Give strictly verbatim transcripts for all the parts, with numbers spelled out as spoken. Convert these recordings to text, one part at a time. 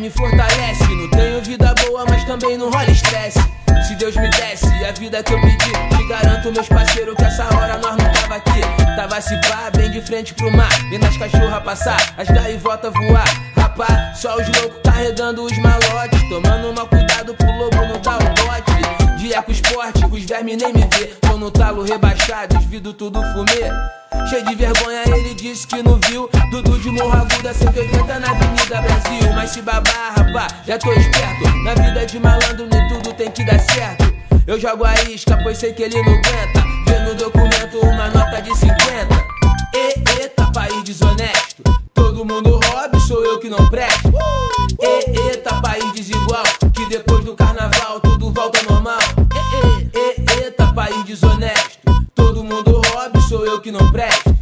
me fortalece. Não tenho vida boa, mas também não rola estresse. Se Deus me desse a vida que eu pedi, te garanto, meus parceiros, que essa hora nós não tava aqui. Tava se pá, bem de frente pro mar, vendo as cachorras passar, as gaivotas voar. Rapá, só os loucos carregando os malotes, tomando mal cuidado pro lobo não dar o bote. De eco esporte, os vermes nem me vê. Tô no talo rebaixado, os vidros tudo fumê. Cheio de vergonha, ele disse que não viu Dudu de Morro Aguda, cento e oitenta na Avenida Brasil. Mas se babar, rapá, já tô esperto. Na vida de malandro nem tudo tem que dar certo. Eu jogo a isca, pois sei que ele não aguenta. Vê no documento uma nota de cinquenta. E, eita, país desonesto. Todo mundo rouba, sou eu que não presto. E, eita, país desigual, que depois do carnaval tudo volta ao normal. E, e, eita, país desonesto. Todo mundo rouba, sou eu que não presto.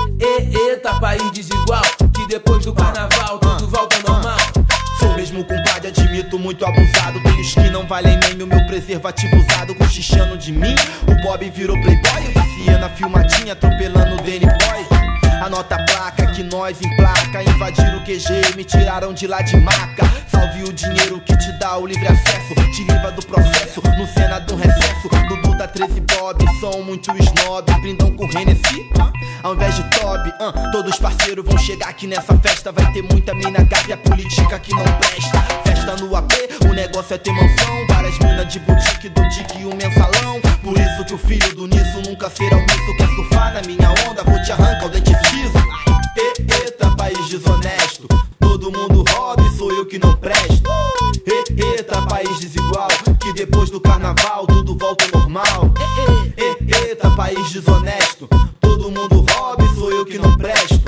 E, eita, país desigual, que depois do carnaval tudo volta ao normal. Sou mesmo compadre, admito, muito abusado. Tem os que não valem nem o meu preservativo usado. Cochichando de mim, o Bob virou playboy. Eu descia na filmadinha, atropelando o Danny Boy. Anota a placa que nós emplaca. Invadiram o Q G e me tiraram de lá de maca. Salve o dinheiro que te dá o livre acesso. Te livra do processo, no cena do recesso. Dudu da treze Bob, são muito snob. Brindam com Hennessy, uh, ao invés de Toby, uh, todos parceiros vão chegar aqui nessa festa. Vai ter muita mina gata e a política que não presta. Festa no A P, o negócio é ter mansão. Várias minas de boutique, do Dick e um mensalão. Por isso que o filho do Nisso nunca será omisso. Quer surfar na minha onda, vou te arrancar o dente fiso. E, eita, país desonesto. Todo mundo rouba e sou eu que não presto. E, eita, país desigual, que depois do carnaval tudo volta ao normal. E, eita, país desonesto. Todo mundo rouba e sou eu que não presto.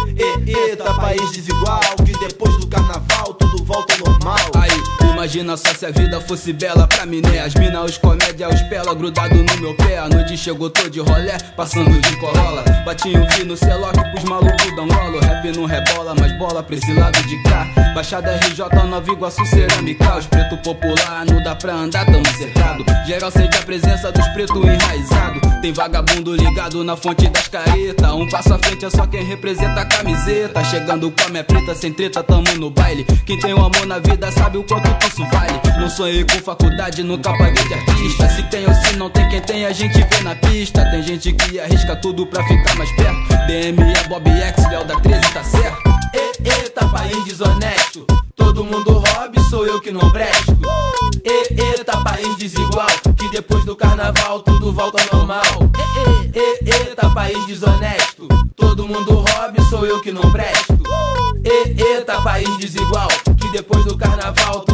E, eita, país desigual, que depois do carnaval tudo volta ao normal. Aí, imagina só se a vida fosse bela pra mim, né? As mina, os comédia, os pela grudado no meu pé. A noite chegou, tô de rolé, passando de corola. Batinho fino, celoque pros malucos da Angola. O rap não rebola, mas bola pra esse lado de cá. Baixada R J, Nova Iguaçu, cerâmica. Os preto popular, não dá pra andar, tamo cercado. Geral sente a presença dos preto enraizado. Tem vagabundo ligado na fonte das caretas. Um passo à frente é só quem representa a camiseta. Chegando com a minha preta, sem treta, tamo no baile. Quem tem o amor na vida sabe o quanto isso vale. Não sonhei com faculdade, nunca paguei de artista. Se tem ou se não tem, quem tem a gente vê na pista. Tem gente que arrisca tudo pra ficar mais perto. D M é Bob X, Léo da treze, tá certo? E, eita, país desonesto. Todo mundo rouba e sou eu que não presto. E, eita, país desigual, que depois do carnaval tudo volta ao normal. E, eita, país desonesto. Todo mundo rouba e sou eu que não presto. E, eita, país desigual, que depois do carnaval